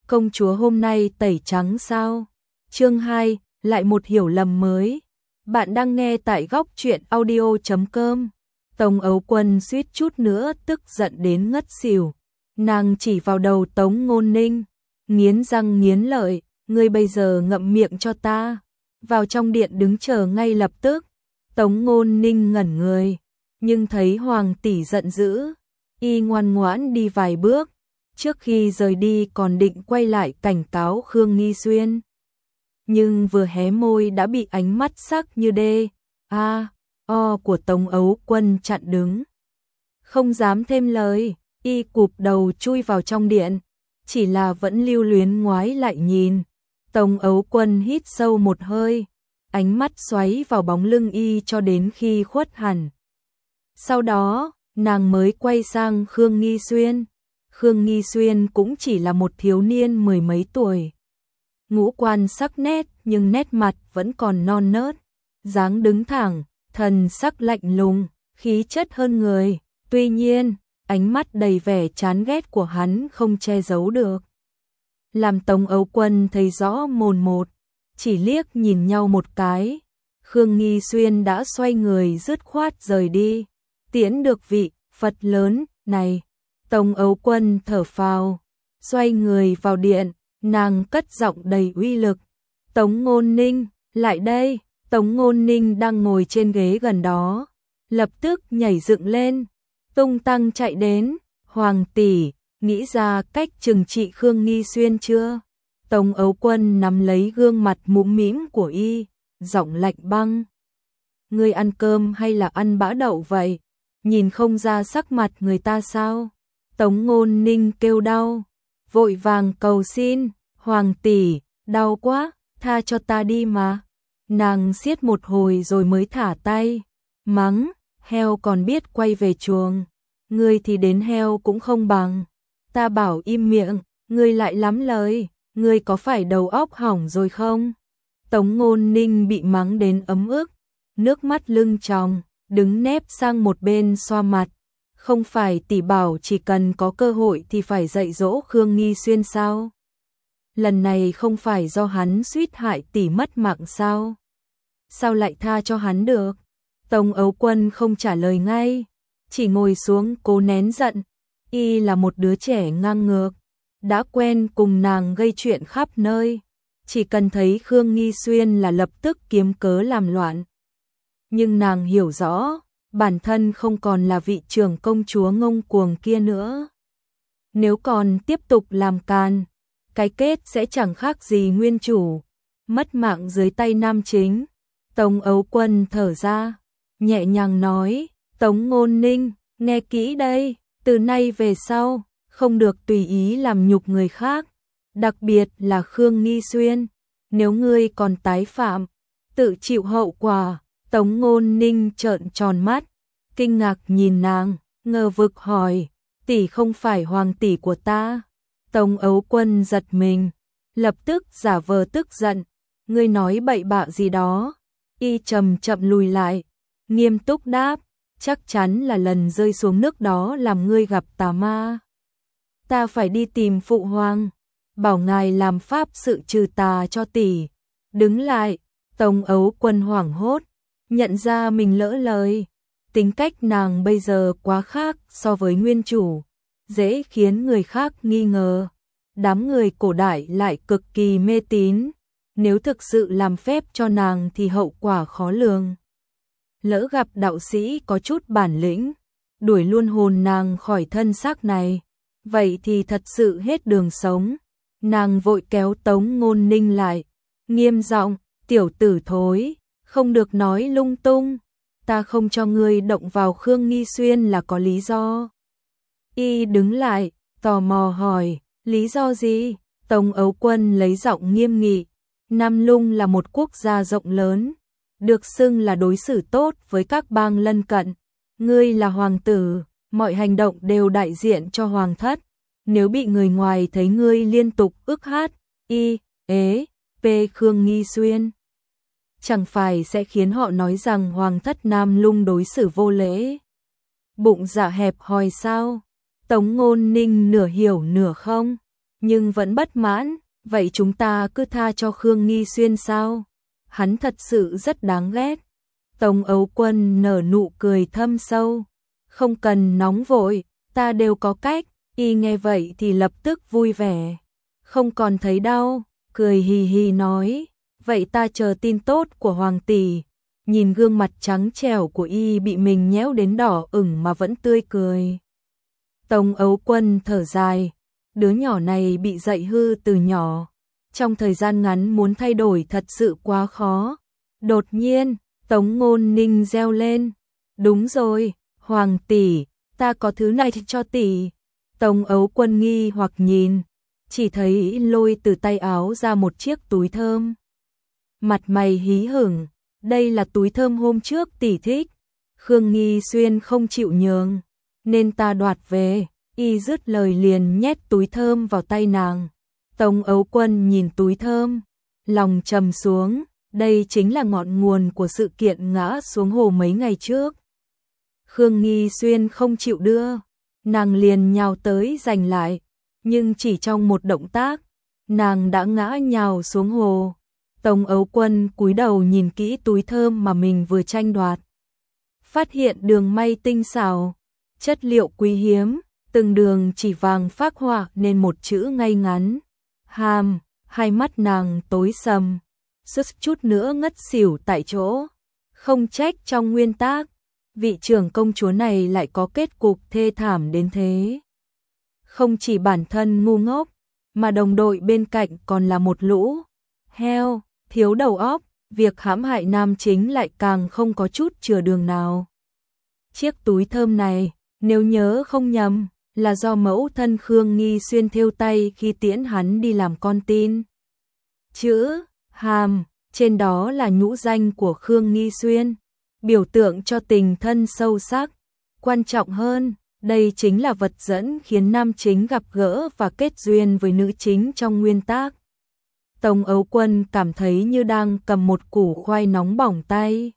công chúa hôm nay tẩy trắng sao? Chương 2, lại một hiểu lầm mới. Bạn đang nghe tại góc truyện audio.com. Tống Ấu Quân suýt chút nữa tức giận đến ngất xỉu. Nàng chỉ vào đầu Tống Ngôn Ninh, nghiến răng nghiến lợi, ngươi bây giờ ngậm miệng cho ta. Vào trong điện đứng chờ ngay lập tức. Tống Ngôn Ninh ngẩn người, nhưng thấy hoàng tỷ giận dữ, y ngoan ngoãn đi vài bước, trước khi rời đi còn định quay lại cảnh cáo Khương Nghi Xuyên. Nhưng vừa hé môi đã bị ánh mắt sắc như đê, o của Tống Ấu Quân chặn đứng. Không dám thêm lời, y cụp đầu chui vào trong điện, chỉ là vẫn lưu luyến ngoái lại nhìn. Tống Ấu Quân hít sâu một hơi, ánh mắt xoáy vào bóng lưng y cho đến khi khuất hẳn. Sau đó, nàng mới quay sang Khương Nghi Xuyên. Khương Nghi Xuyên cũng chỉ là một thiếu niên mười mấy tuổi. Ngũ quan sắc nét nhưng nét mặt vẫn còn non nớt, dáng đứng thẳng, thần sắc lạnh lùng, khí chất hơn người. Tuy nhiên, ánh mắt đầy vẻ chán ghét của hắn không che giấu được, làm Tống Ấu Quân thấy rõ mồn một. Chỉ liếc nhìn nhau một cái, Khương Nghi Xuyên đã xoay người dứt khoát rời đi. Tiễn được vị Phật lớn này, Tống Ấu Quân thở phào, xoay người vào điện, nàng cất giọng đầy uy lực. Tống Ngôn Ninh, lại đây. Tống Ngôn Ninh đang ngồi trên ghế gần đó, lập tức nhảy dựng lên, tung tăng chạy đến. Hoàng tỷ, nghĩ ra cách trừng trị Khương Nghi Xuyên chưa? Tống Ấu Quân nắm lấy gương mặt mũm mĩm của y, giọng lạnh băng. Ngươi ăn cơm hay là ăn bã đậu vậy? Nhìn không ra sắc mặt người ta sao? Tống Ngôn Ninh kêu đau, vội vàng cầu xin, hoàng tỷ, đau quá, tha cho ta đi mà. Nàng siết một hồi rồi mới thả tay, mắng, heo còn biết quay về chuồng, ngươi thì đến heo cũng không bằng. Ta bảo im miệng, ngươi lại lắm lời, ngươi có phải đầu óc hỏng rồi không? Tống Ngôn Ninh bị mắng đến ấm ức, nước mắt lưng tròng, đứng nép sang một bên xoa mặt. Không phải tỷ bảo chỉ cần có cơ hội thì phải dạy dỗ Khương Nghi Xuyên sao? Lần này không phải do hắn suýt hại tỷ mất mạng sao? Sao lại tha cho hắn được? Tống Ấu Quân không trả lời ngay, chỉ ngồi xuống cố nén giận. Y là một đứa trẻ ngang ngược, đã quen cùng nàng gây chuyện khắp nơi, chỉ cần thấy Khương Nghi Xuyên là lập tức kiếm cớ làm loạn. Nhưng nàng hiểu rõ, bản thân không còn là vị trưởng công chúa ngông cuồng kia nữa. Nếu còn tiếp tục làm càn, cái kết sẽ chẳng khác gì nguyên chủ, mất mạng dưới tay nam chính. Tống Ấu Quân thở ra, nhẹ nhàng nói, Tống Ngôn Ninh, nghe kỹ đây, từ nay về sau, không được tùy ý làm nhục người khác, đặc biệt là Khương Nghi Xuyên. Nếu ngươi còn tái phạm, tự chịu hậu quả. Tống Ngôn Ninh trợn tròn mắt, kinh ngạc nhìn nàng, ngờ vực hỏi, tỷ không phải hoàng tỷ của ta? Tống Ấu Quân giật mình, lập tức giả vờ tức giận, ngươi nói bậy bạ gì đó? Y chậm chậm lùi lại, nghiêm túc đáp, chắc chắn là lần rơi xuống nước đó làm ngươi gặp tà ma. Ta phải đi tìm phụ hoàng, bảo ngài làm pháp sự trừ tà cho tỷ. Đứng lại. Tống Ấu Quân hoảng hốt, nhận ra mình lỡ lời. Tính cách nàng bây giờ quá khác so với nguyên chủ, dễ khiến người khác nghi ngờ. Đám người cổ đại lại cực kỳ mê tín, nếu thực sự làm phép cho nàng thì hậu quả khó lường. Lỡ gặp đạo sĩ có chút bản lĩnh, đuổi luôn hồn nàng khỏi thân xác này, vậy thì thật sự hết đường sống. Nàng vội kéo Tống Ngôn Ninh lại, nghiêm giọng, tiểu tử thối, không được nói lung tung, ta không cho ngươi động vào Khương Nghi Xuyên là có lý do. Y đứng lại, tò mò hỏi, lý do gì? Tống Ấu Quân lấy giọng nghiêm nghị, Nam Lung là một quốc gia rộng lớn, được xưng là đối xử tốt với các bang lân cận. Ngươi là hoàng tử, mọi hành động đều đại diện cho hoàng thất. Nếu bị người ngoài thấy ngươi liên tục ức hát, Khương Nghi Xuyên, chẳng phải sẽ khiến họ nói rằng hoàng thất Nam Lung đối xử vô lễ, bụng dạ hẹp hòi sao? Tống Ngôn Ninh nửa hiểu nửa không, nhưng vẫn bất mãn, vậy chúng ta cứ tha cho Khương Nghi Xuyên sao? Hắn thật sự rất đáng ghét. Tống Ấu Quân nở nụ cười thâm sâu, không cần nóng vội, ta đều có cách. Y nghe vậy thì lập tức vui vẻ, không còn thấy đau, cười hì hì nói, vậy ta chờ tin tốt của Hoàng tỷ. Nhìn gương mặt trắng trẻo của Y bị mình nhéo đến đỏ ửng mà vẫn tươi cười. Tống Ấu Quân thở dài, đứa nhỏ này bị dạy hư từ nhỏ, trong thời gian ngắn muốn thay đổi thật sự quá khó. Đột nhiên, Tống Ngôn Ninh reo lên, đúng rồi, Hoàng tỷ, ta có thứ này cho tỷ. Tống Ấu Quân nghi hoặc nhìn, chỉ thấy lôi từ tay áo ra một chiếc túi thơm. Mặt mày hí hửng, đây là túi thơm hôm trước tỷ thích, Khương Nghi Xuyên không chịu nhường, nên ta đoạt về. Y dứt lời liền nhét túi thơm vào tay nàng. Tống Ấu Quân nhìn túi thơm, lòng trầm xuống, đây chính là ngọn nguồn của sự kiện ngã xuống hồ mấy ngày trước. Khương Nghi Xuyên không chịu đưa, nàng liền nhào tới giành lại, nhưng chỉ trong một động tác, nàng đã ngã nhào xuống hồ. Tống Ấu Quân cúi đầu nhìn kỹ túi thơm mà mình vừa tranh đoạt, phát hiện đường may tinh xảo, chất liệu quý hiếm, từng đường chỉ vàng phác họa nên một chữ ngay ngắn. Hàm, hai mắt nàng tối sầm, suýt chút nữa ngất xỉu tại chỗ. Không trách trong nguyên tác, vị trưởng công chúa này lại có kết cục thê thảm đến thế. Không chỉ bản thân ngu ngốc, mà đồng đội bên cạnh còn là một lũ heo, thiếu đầu óc, việc hãm hại nam chính lại càng không có chút chừa đường nào. Chiếc túi thơm này, nếu nhớ không nhầm, là do mẫu thân Khương Nghi Xuyên thêu tay khi tiễn hắn đi làm con tin. Chữ Hàm, trên đó là nhũ danh của Khương Nghi Xuyên, biểu tượng cho tình thân sâu sắc. Quan trọng hơn, đây chính là vật dẫn khiến nam chính gặp gỡ và kết duyên với nữ chính trong nguyên tác. Tống Ấu Quân cảm thấy như đang cầm một củ khoai nóng bỏng tay.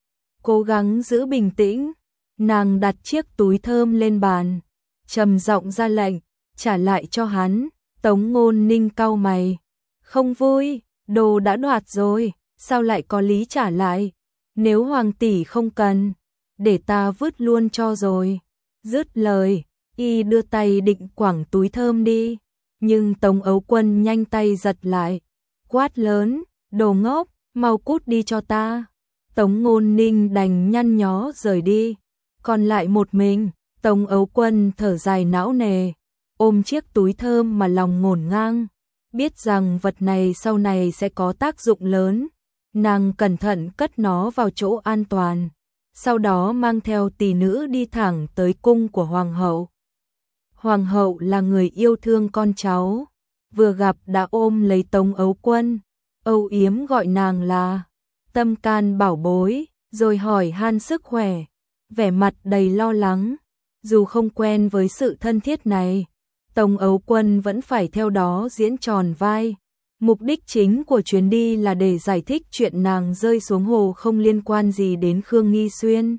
Cố gắng giữ bình tĩnh, nàng đặt chiếc túi thơm lên bàn, trầm giọng ra lệnh, trả lại cho hắn. Tống Ngôn Ninh cau mày, không vui, đồ đã đoạt rồi, sao lại có lý trả lại? Nếu Hoàng tỷ không cần, để ta vứt luôn cho rồi. Dứt lời, Y đưa tay định quẳng túi thơm đi, nhưng Tống Ấu Quân nhanh tay giật lại, quát lớn, đồ ngốc, mau cút đi cho ta. Tống Ngôn Ninh đành nhăn nhó rời đi, còn lại một mình. Tống Ấu Quân thở dài não nề, ôm chiếc túi thơm mà lòng ngổn ngang, biết rằng vật này sau này sẽ có tác dụng lớn. Nàng cẩn thận cất nó vào chỗ an toàn, sau đó mang theo tỷ nữ đi thẳng tới cung của Hoàng hậu. Hoàng hậu là người yêu thương con cháu, vừa gặp đã ôm lấy Tống Ấu Quân, âu yếm gọi nàng là tâm can bảo bối, rồi hỏi han sức khỏe, vẻ mặt đầy lo lắng. Dù không quen với sự thân thiết này, Tống Ấu Quân vẫn phải theo đó diễn tròn vai. Mục đích chính của chuyến đi là để giải thích chuyện nàng rơi xuống hồ không liên quan gì đến Khương Nghi Xuyên.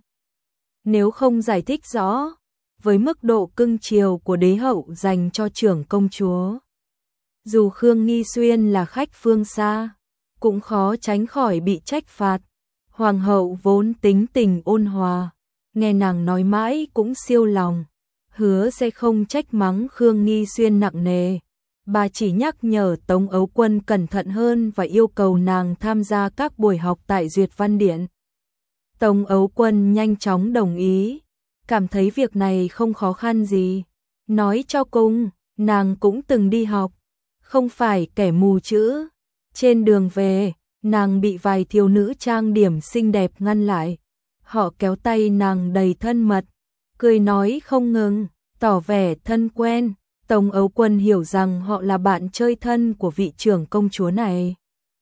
Nếu không giải thích rõ, với mức độ cưng chiều của đế hậu dành cho trưởng công chúa, dù Khương Nghi Xuyên là khách phương xa, cũng khó tránh khỏi bị trách phạt. Hoàng hậu vốn tính tình ôn hòa, nghe nàng nói mãi cũng siêu lòng, hứa sẽ không trách mắng Khương Nghi Xuyên nặng nề. Bà chỉ nhắc nhở Tống Ấu Quân cẩn thận hơn và yêu cầu nàng tham gia các buổi học tại Duyệt Văn Điện. Tống Ấu Quân nhanh chóng đồng ý, cảm thấy việc này không khó khăn gì. Nói cho cùng, nàng cũng từng đi học, không phải kẻ mù chữ. Trên đường về, nàng bị vài thiếu nữ trang điểm xinh đẹp ngăn lại. Họ kéo tay nàng đầy thân mật, cười nói không ngừng, tỏ vẻ thân quen. Tống Ấu Quân hiểu rằng họ là bạn chơi thân của vị trưởng công chúa này.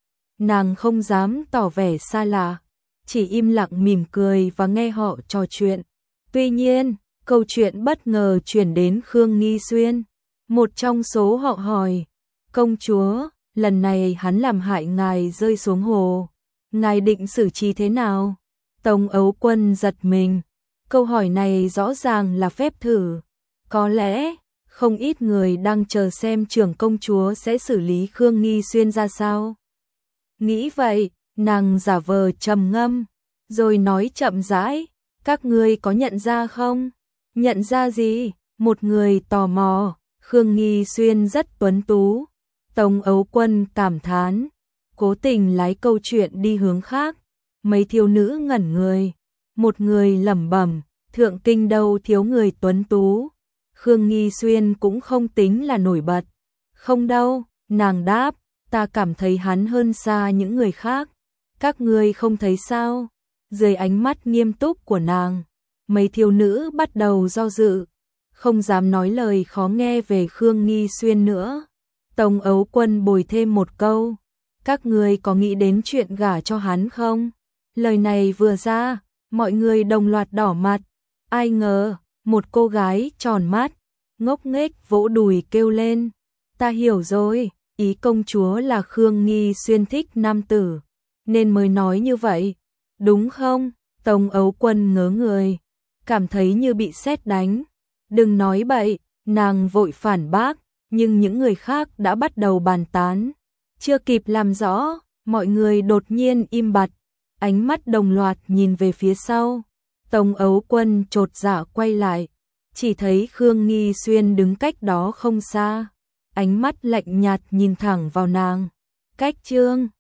Nàng không dám tỏ vẻ xa lạ, chỉ im lặng mỉm cười và nghe họ trò chuyện. Tuy nhiên, câu chuyện bất ngờ chuyển đến Khương Nghi Xuyên. Một trong số họ hỏi, công chúa, lần này hắn làm hại ngài rơi xuống hồ, ngài định xử trí thế nào? Tống Ấu Quân giật mình, câu hỏi này rõ ràng là phép thử. Có lẽ không ít người đang chờ xem trưởng công chúa sẽ xử lý Khương Nghi Xuyên ra sao. Nghĩ vậy, nàng giả vờ trầm ngâm, rồi nói chậm rãi, các ngươi có nhận ra không? Nhận ra gì? Một người tò mò, Khương Nghi Xuyên rất tuấn tú. Tống Ấu Quân cảm thán, cố tình lái câu chuyện đi hướng khác. Mấy thiếu nữ ngẩn người, một người lẩm bẩm, thượng kinh đâu thiếu người tuấn tú. Khương Nghi Xuyên cũng không tính là nổi bật. Không đâu, nàng đáp, ta cảm thấy hắn hơn xa những người khác. Các ngươi không thấy sao? Dưới ánh mắt nghiêm túc của nàng, mấy thiếu nữ bắt đầu do dự, không dám nói lời khó nghe về Khương Nghi Xuyên nữa. Tống Ấu Quân bồi thêm một câu, các ngươi có nghĩ đến chuyện gả cho hắn không? Lời này vừa ra, mọi người đồng loạt đỏ mặt. Ai ngờ, một cô gái tròn mắt, ngốc nghếch vỗ đùi kêu lên, ta hiểu rồi, ý công chúa là Khương Nghi Xuyên thích nam tử, nên mới nói như vậy, đúng không? Tống Ấu Quân ngớ người, cảm thấy như bị sét đánh. Đừng nói bậy, nàng vội phản bác, nhưng những người khác đã bắt đầu bàn tán. Chưa kịp làm rõ, mọi người đột nhiên im bặt, ánh mắt đồng loạt nhìn về phía sau. Tống Ấu Quân chột dạ quay lại, chỉ thấy Khương Nghi Xuyên đứng cách đó không xa, ánh mắt lạnh nhạt nhìn thẳng vào nàng. Cách chương